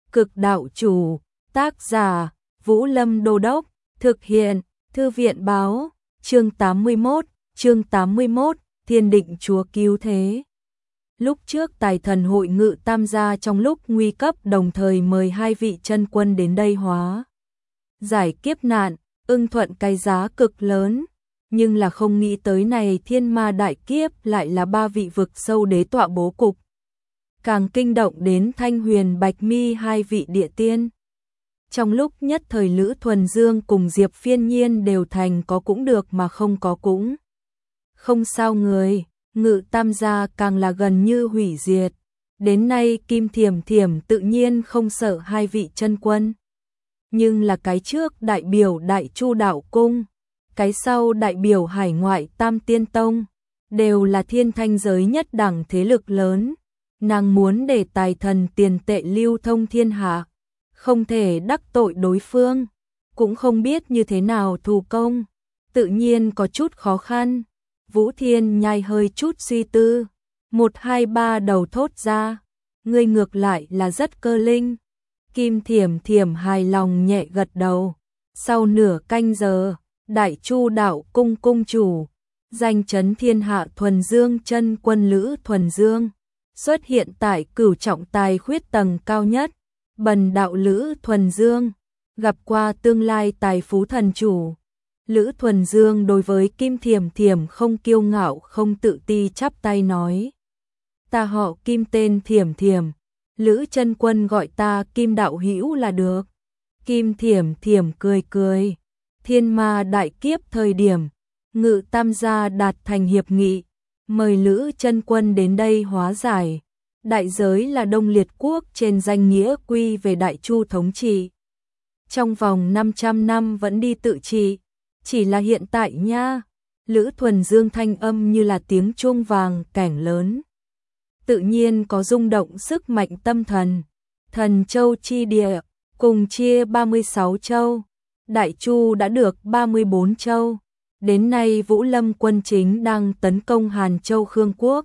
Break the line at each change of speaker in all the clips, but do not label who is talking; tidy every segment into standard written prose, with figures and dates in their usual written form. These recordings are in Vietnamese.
Cực đạo chủ, tác giả, Vũ Lâm Đô Đốc, thực hiện, Thư viện báo, chương 81, Thiên Định Chúa Cứu Thế. Lúc trước Tài Thần hội ngự tam gia trong lúc nguy cấp đồng thời mời 2 vị chân quân đến đây hóa giải kiếp nạn, ưng thuận cái giá cực lớn, nhưng là không nghĩ tới này thiên ma đại kiếp lại là 3 vị vực sâu đế tọa bố cục. Càng kinh động đến Thanh Huyền Bạch Mi 2 vị địa tiên. Trong lúc nhất thời Lữ Thuần Dương cùng Diệp Phiên Nhiên đều thành có cũng được mà không có cũng không sao người, ngự tam gia càng là gần như hủy diệt. Đến nay Kim Thiểm Thiểm tự nhiên không sợ 2 vị chân quân. Nhưng là cái trước đại biểu Đại Chu Đạo Cung, cái sau đại biểu hải ngoại Tam Tiên Tông, đều là thiên thanh giới nhất đẳng thế lực lớn. Nàng muốn để tài thần tiền tệ lưu thông thiên hạ, không thể đắc tội đối phương, cũng không biết như thế nào thù công, tự nhiên có chút khó khăn. Vũ Thiên Nhai hơi chút suy tư, 1 2 3 đầu thốt ra, ngươi ngược lại là rất cơ linh. Kim Thiểm Thiểm hài lòng nhẹ gật đầu. Sau nửa canh giờ, Đại Chu Đạo Cung cung chủ, danh chấn thiên hạ Thuần Dương chân quân Lữ Thuần Dương xuất hiện tại Cửu Trọng Tài Khuyết tầng cao nhất. Bần đạo Lữ Thuần Dương, gặp qua tương lai tài phú thần chủ. Lữ Thuần Dương đối với Kim Thiểm Thiểm không kiêu ngạo không tự ti chắp tay nói. Ta họ Kim tên Thiểm Thiểm, Lữ chân quân gọi ta Kim đạo hữu là được. Kim Thiểm Thiểm cười cười. Thiên ma đại kiếp thời điểm, ngự tam gia đạt thành hiệp nghị, mời Lữ chân quân đến đây hóa giải. Đại giới là Đông Liệt quốc trên danh nghĩa quy về Đại Chu thống trị. Trong vòng 500 năm vẫn đi tự trị, chỉ là hiện tại nha. Lữ Thuần Dương thanh âm như là tiếng chuông vàng cảnh lớn. Tự nhiên có rung động sức mạnh tâm thần. Thần châu chi địa, cùng chia 36 châu. Đại Chu đã được 34 châu. Đến nay Vũ Lâm quân chính đang tấn công Hàn Châu Khương Quốc.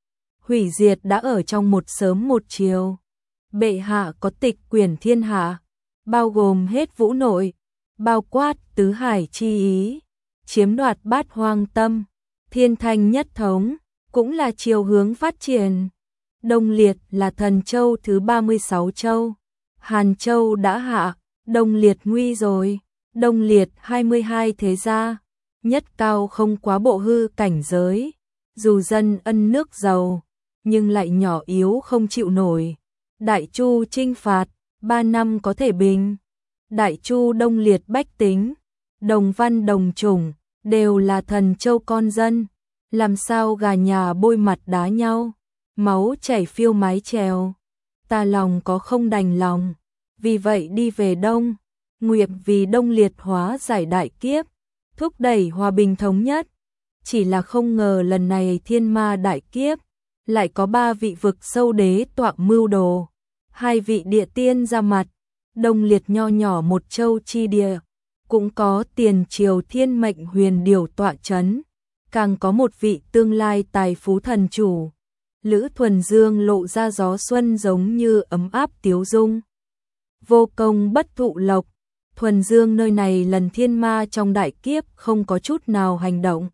Hủy diệt đã ở trong một sớm một chiều. Bệ hạ có tịch quyền thiên hạ, bao gồm hết vũ nội, bao quát tứ hải chi ý, chiếm đoạt bát hoang tâm, thiên thanh nhất thống, cũng là chiều hướng phát triển. Đông Liệt là thần châu thứ 36 châu. Hàn Châu đã hạ, Đông Liệt nguy rồi. Đông Liệt 22 thế gia, nhất cao không quá bộ hư cảnh giới, dù dân ân nước giàu, nhưng lại nhỏ yếu không chịu nổi. Đại Chu chinh phạt, 3 năm có thể bình. Đại Chu Đông Liệt bách tính, đồng văn đồng chủng, đều là thần châu con dân. Làm sao gà nhà bôi mặt đá nhau, máu chảy phiêu mái chèo. Ta lòng có không đành lòng, vì vậy đi về Đông. Nguyện vì Đông Liệt hóa giải đại kiếp, thúc đẩy hòa bình thống nhất. Chỉ là không ngờ lần này thiên ma đại kiếp, lại có 3 vị vực sâu đế tọa mưu đồ. 2 vị địa tiên ra mặt, Đông Liệt nho nhỏ một châu chi địa. Cũng có tiền triều thiên mệnh huyền điều tọa chấn. Càng có một vị tương lai tài phú thần chủ. Lữ Thuần Dương lộ ra gió xuân giống như ấm áp tiếu dung. Vô công bất thụ lộc. Thuần Dương nơi này lần thiên ma trong đại kiếp không có chút nào hành động.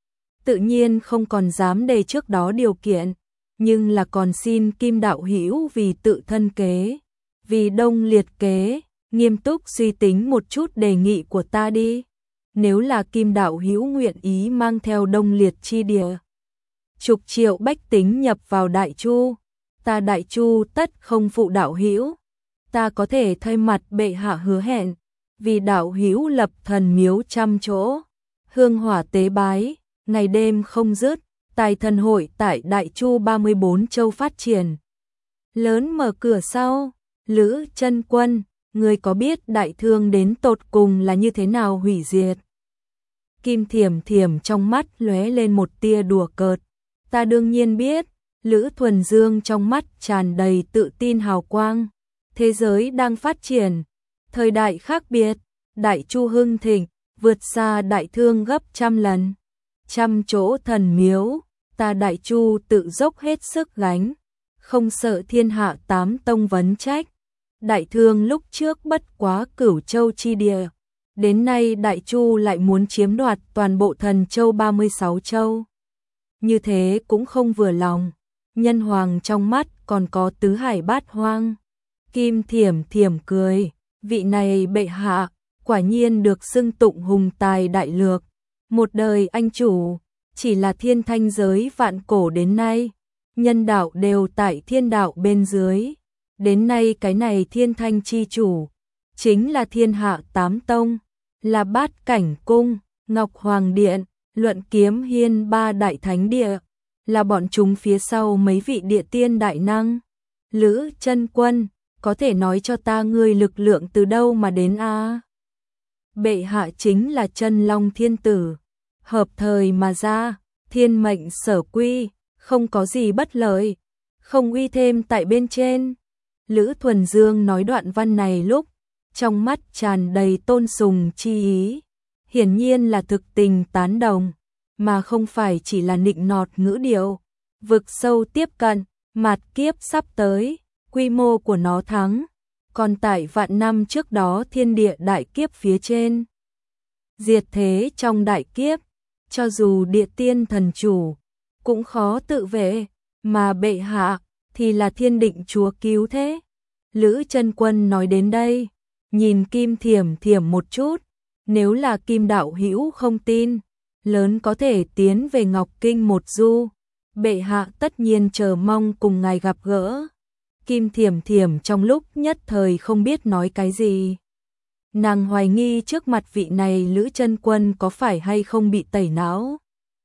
Tự nhiên không còn dám đề trước đó điều kiện, nhưng là còn xin Kim đạo hữu vì tự thân kế, vì Đông Liệt kế, nghiêm túc suy tính một chút đề nghị của ta đi. Nếu là Kim đạo hữu nguyện ý mang theo Đông Liệt chi địa, chục triệu bách tính nhập vào Đại Chu, ta Đại Chu tất không phụ đạo hữu. Ta có thể thay mặt bệ hạ hứa hẹn, vì đạo hữu lập thần miếu 100 chỗ, hương hỏa tế bái, ngày đêm không dứt. Tài thần hội tại Đại Chu 34 châu phát triển. Lớn mở cửa sau, Lữ chân quân, người có biết đại thương đến tột cùng là như thế nào hủy diệt? Kim Thiểm Thiểm trong mắt lóe lên một tia đùa cợt. Ta đương nhiên biết. Lữ Thuần Dương trong mắt tràn đầy tự tin hào quang. Thế giới đang phát triển, thời đại khác biệt, Đại Chu hưng thịnh, vượt xa đại thương gấp 100 lần. 100 chỗ thần miếu, ta Đại Chu tự dốc hết sức gánh, không sợ thiên hạ 8 tông vấn trách. Đại Thương lúc trước bất quá Cửu Châu chi địa, đến nay Đại Chu lại muốn chiếm đoạt toàn bộ Thần Châu 36 châu. Như thế cũng không vừa lòng, nhân hoàng trong mắt còn có tứ hải bát hoang. Kim Thiểm Thiểm cười, vị này bệ hạ, quả nhiên được xưng tụng hùng tài đại lược, một đời anh chủ, chỉ là thiên thanh giới vạn cổ đến nay, nhân đạo đều tại thiên đạo bên dưới, đến nay cái này thiên thanh chi chủ, chính là thiên hạ tám tông, là Bát Cảnh Cung, Ngọc Hoàng Điện, Luận Kiếm Hiên ba đại thánh địa, là bọn chúng phía sau mấy vị địa tiên đại năng. Lữ Chân Quân, có thể nói cho ta ngươi lực lượng từ đâu mà đến a? Bệ hạ chính là Chân Long Thiên Tử, hợp thời mà ra, thiên mệnh sở quy, không có gì bất lợi, không uy thêm tại bên trên. Lữ Thuần Dương nói đoạn văn này lúc, trong mắt tràn đầy tôn sùng chi ý, hiển nhiên là thực tình tán đồng, mà không phải chỉ là nịnh nọt ngữ điệu. Vực sâu tiếp cận, mạt kiếp sắp tới, quy mô của nó thắng, còn tại vạn năm trước đó thiên địa đại kiếp phía trên. Diệt thế trong đại kiếp, cho dù địa tiên thần chủ, cũng khó tự vệ, mà bệ hạ thì là thiên định chúa cứu thế. Lữ Chân Quân nói đến đây, nhìn Kim Thiểm Thiểm một chút, nếu là Kim đạo hữu không tin, lớn có thể tiến về Ngọc Kinh một du, bệ hạ tất nhiên chờ mong cùng ngài gặp gỡ. Kim Thiểm Thiểm trong lúc nhất thời không biết nói cái gì. Nàng hoài nghi trước mặt vị này Lữ Chân Quân có phải hay không bị tẩy não.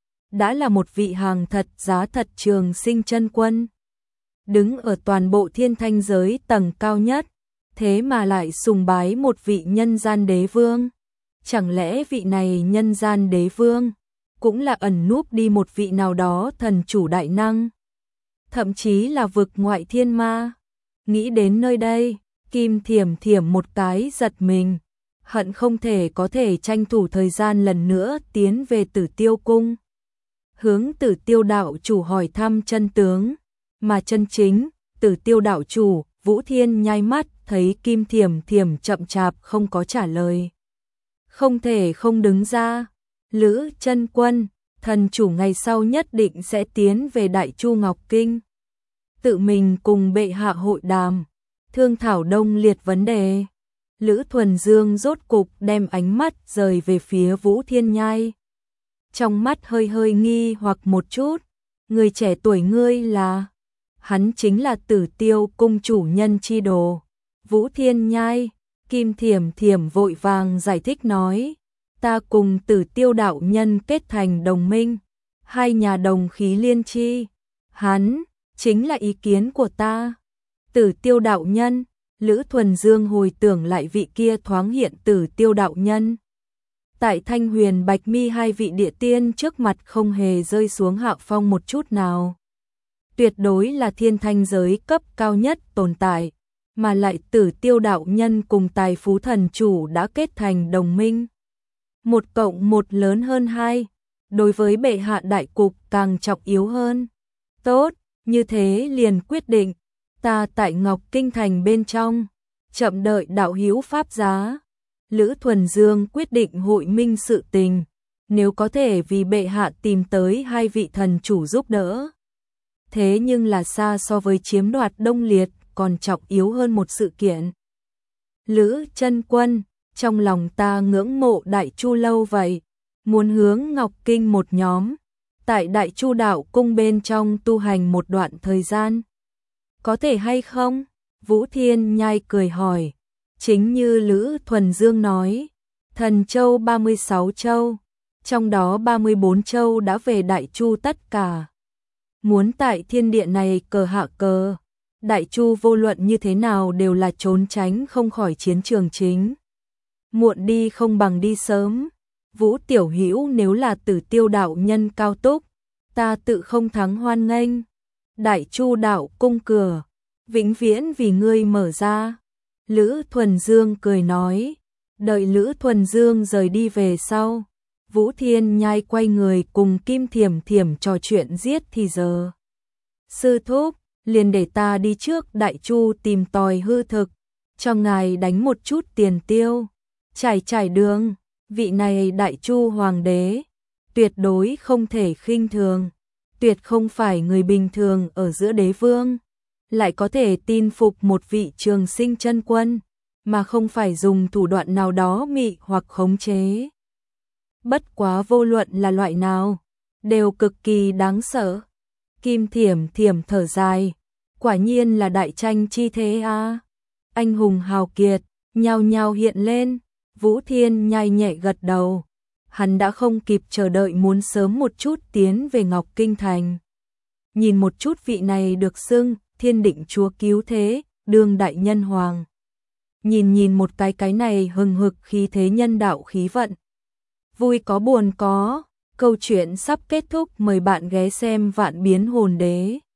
Đã là một vị hàng thật giá thật Trường Sinh Chân Quân, đứng ở toàn bộ thiên thanh giới tầng cao nhất, thế mà lại sùng bái một vị nhân gian đế vương. Chẳng lẽ vị này nhân gian đế vương cũng là ẩn núp đi một vị nào đó thần chủ đại năng, thậm chí là vực ngoại thiên ma? Nghĩ đến nơi đây, Kim Thiểm Thiểm một cái giật mình, hận không thể có thể tranh thủ thời gian lần nữa tiến về Tử Tiêu Cung, hướng Tử Tiêu đạo chủ hỏi thăm chân tướng. Mà chân chính, Tử Tiêu đạo chủ, Vũ Thiên nháy mắt thấy Kim Thiểm Thiểm chậm chạp không có trả lời, không thể không đứng ra. Lữ Chân Quân, thần chủ ngày sau nhất định sẽ tiến về Đại Chu Ngọc Kinh, tự mình cùng bệ hạ hội đàm, thương thảo đông liệt vấn đề. Lữ Thuần Dương rốt cục đem ánh mắt rời về phía Vũ Thiên Nhai, trong mắt hơi hơi nghi hoặc một chút. Người trẻ tuổi ngươi là? Hắn chính là Tử Tiêu cung chủ nhân chi đồ, Vũ Thiên Nhai. Kim Thiểm Thiểm vội vàng giải thích nói, ta cùng Tử Tiêu đạo nhân kết thành đồng minh, hai nhà đồng khí liên chi. Hắn chính là ý kiến của ta. Tử Tiêu đạo nhân. Lữ Thuần Dương hồi tưởng lại vị kia thoáng hiện Tử Tiêu đạo nhân, tại Thanh Huyền Bạch Mi hai vị địa tiên trước mặt không hề rơi xuống hạ phong một chút nào, tuyệt đối là thiên thanh giới cấp cao nhất tồn tại, mà lại Tử Tiêu đạo nhân cùng Tài Phú thần chủ đã kết thành đồng minh. 1+1 lớn hơn 2, đối với bệ hạ đại cục càng trọng yếu hơn. Tốt, như thế liền quyết định, ta tại Ngọc Kinh thành bên trong, chậm đợi đạo hữu pháp giá. Lữ Thuần Dương quyết định hội minh sự tình, nếu có thể vì bệ hạ tìm tới hai vị thần chủ giúp đỡ. Thế nhưng là xa so với chiếm đoạt Đông Liệt còn trọng yếu hơn một sự kiện. Lữ Chân Quân, trong lòng ta ngưỡng mộ Đại Chu lâu vậy, muốn hướng Ngọc Kinh một nhóm, tại Đại Chu đạo cung bên trong tu hành một đoạn thời gian. Có thể hay không? Vũ Thiên Nhai cười hỏi. Chính như Lữ Thuần Dương nói, Thần Châu 36 châu, trong đó 34 châu đã về Đại Chu tất cả. Muốn tại thiên địa này cờ hạ cờ, Đại Chu vô luận như thế nào đều là trốn tránh không khỏi chiến trường chính. Muộn đi không bằng đi sớm. Vũ tiểu hữu nếu là Tử Tiêu đạo nhân cao túc, ta tự không thắng hoan nghênh. Đại Chu đạo cung cửa, vĩnh viễn vì ngươi mở ra. Lữ Thuần Dương cười nói. Đợi Lữ Thuần Dương rời đi về sau, Vũ Thiên Nhai quay người cùng Kim Thiểm Thiểm trò chuyện giết thì giờ. Sư thúc, liền để ta đi trước Đại Chu tìm tòi hư thực, cho ngài đánh một chút tiền tiêu, trải trải đường, vị này Đại Chu hoàng đế, tuyệt đối không thể khinh thường, tuyệt không phải người bình thường ở giữa đế vương, lại có thể tin phục một vị Trường Sinh chân quân, mà không phải dùng thủ đoạn nào đó mị hoặc khống chế. Bất quá vô luận là loại nào, đều cực kỳ đáng sợ. Kim Thiểm Thiểm thở dài, quả nhiên là đại tranh chi thế a. Anh hùng hào kiệt, nhao nhao hiện lên, Vũ Thiên nhai nhẹ gật đầu. Hắn đã không kịp chờ đợi muốn sớm một chút tiến về Ngọc Kinh Thành. Nhìn một chút vị này được xưng Thiên Định Chúa Cứu Thế, đương đại nhân hoàng. Nhìn một cái này hừng hực khí thế nhân đạo khí vận. Vui có buồn có, câu chuyện sắp kết thúc, mời bạn ghé xem Vạn Biến Hồn Đế.